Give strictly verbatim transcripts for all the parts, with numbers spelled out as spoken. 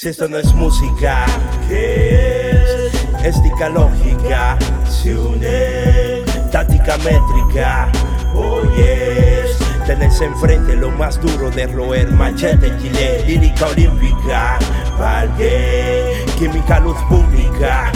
Si esto no es música, ¿qué es? Estica lógica, se une, táctica métrica, oyes. Tenés enfrente lo más duro de roer, machete, gilet, lírica olímpica, valgue, química, luz pública,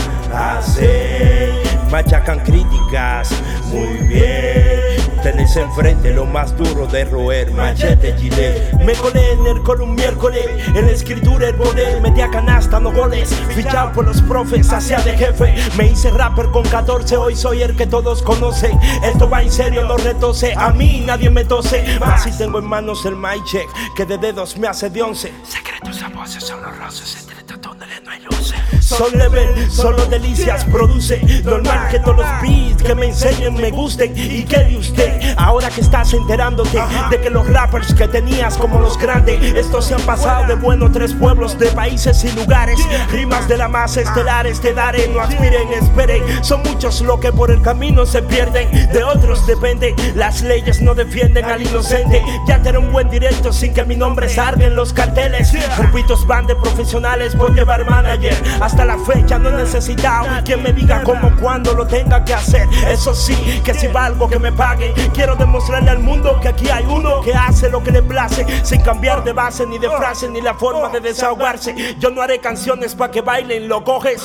hace, machacan críticas, muy bien. Tenés enfrente lo más duro de roer, machete, gilet. Me colé en el colo un miércoles, en la escritura el volé, metí a canasta, no goles, fichado por los profes, hacia de jefe. Me hice rapper con catorce, hoy soy el que todos conocen. Esto va en serio, no retose, a mí nadie me tose. Más si tengo en manos el mic check, que de dedos me hace de once. Secretos a voces son los roces, entre estos túneles no hay luces. Son level, solo delicias produce. Normal que todos los beats que me enseñen me gusten. ¿Y qué de usted? Ahora que estás enterándote de que los rappers que tenías como los grandes, estos se han pasado de bueno tres pueblos, de países y lugares. Rimas de la masa estelares te daré, no aspiren, esperen. Son muchos los que por el camino se pierden, de otros dependen. Las leyes no defienden al inocente. Ya te haré un buen directo sin que mi nombre salga en los carteles. Grupitos van de profesionales por llevar manager. Hasta la fecha no he necesitado quien me diga cómo, cuándo lo tenga que hacer. Eso sí, que si va algo que me pague, quiero demostrarle al mundo que aquí hay uno que hace lo que le place, sin cambiar de base, ni de frase, ni la forma de desahogarse. Yo no haré canciones pa' que bailen, lo coges.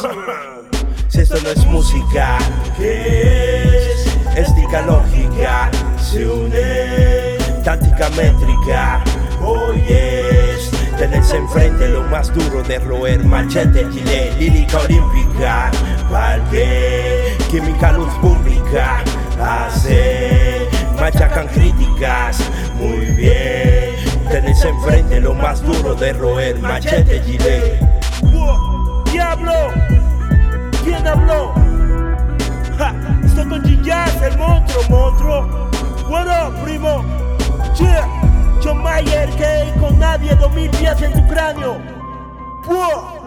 Si esto no es música, ¿qué es? Estica lógica, se une, táctica métrica, oyes. Tenés enfrente lo más duro de roer, machete, gilet, lírica olímpica, valgue, química, luz pública, hace, machacan críticas, muy bien. Tenés enfrente lo más duro de roer, machete, gilet. ¡Diablo! ¿Quién habló? Ja, estoy con G-Jazz, el monstruo, monstruo. Bueno, primo, yeah. John Mayer, que con nadie, dos mil pies en tu cráneo. ¡Wow!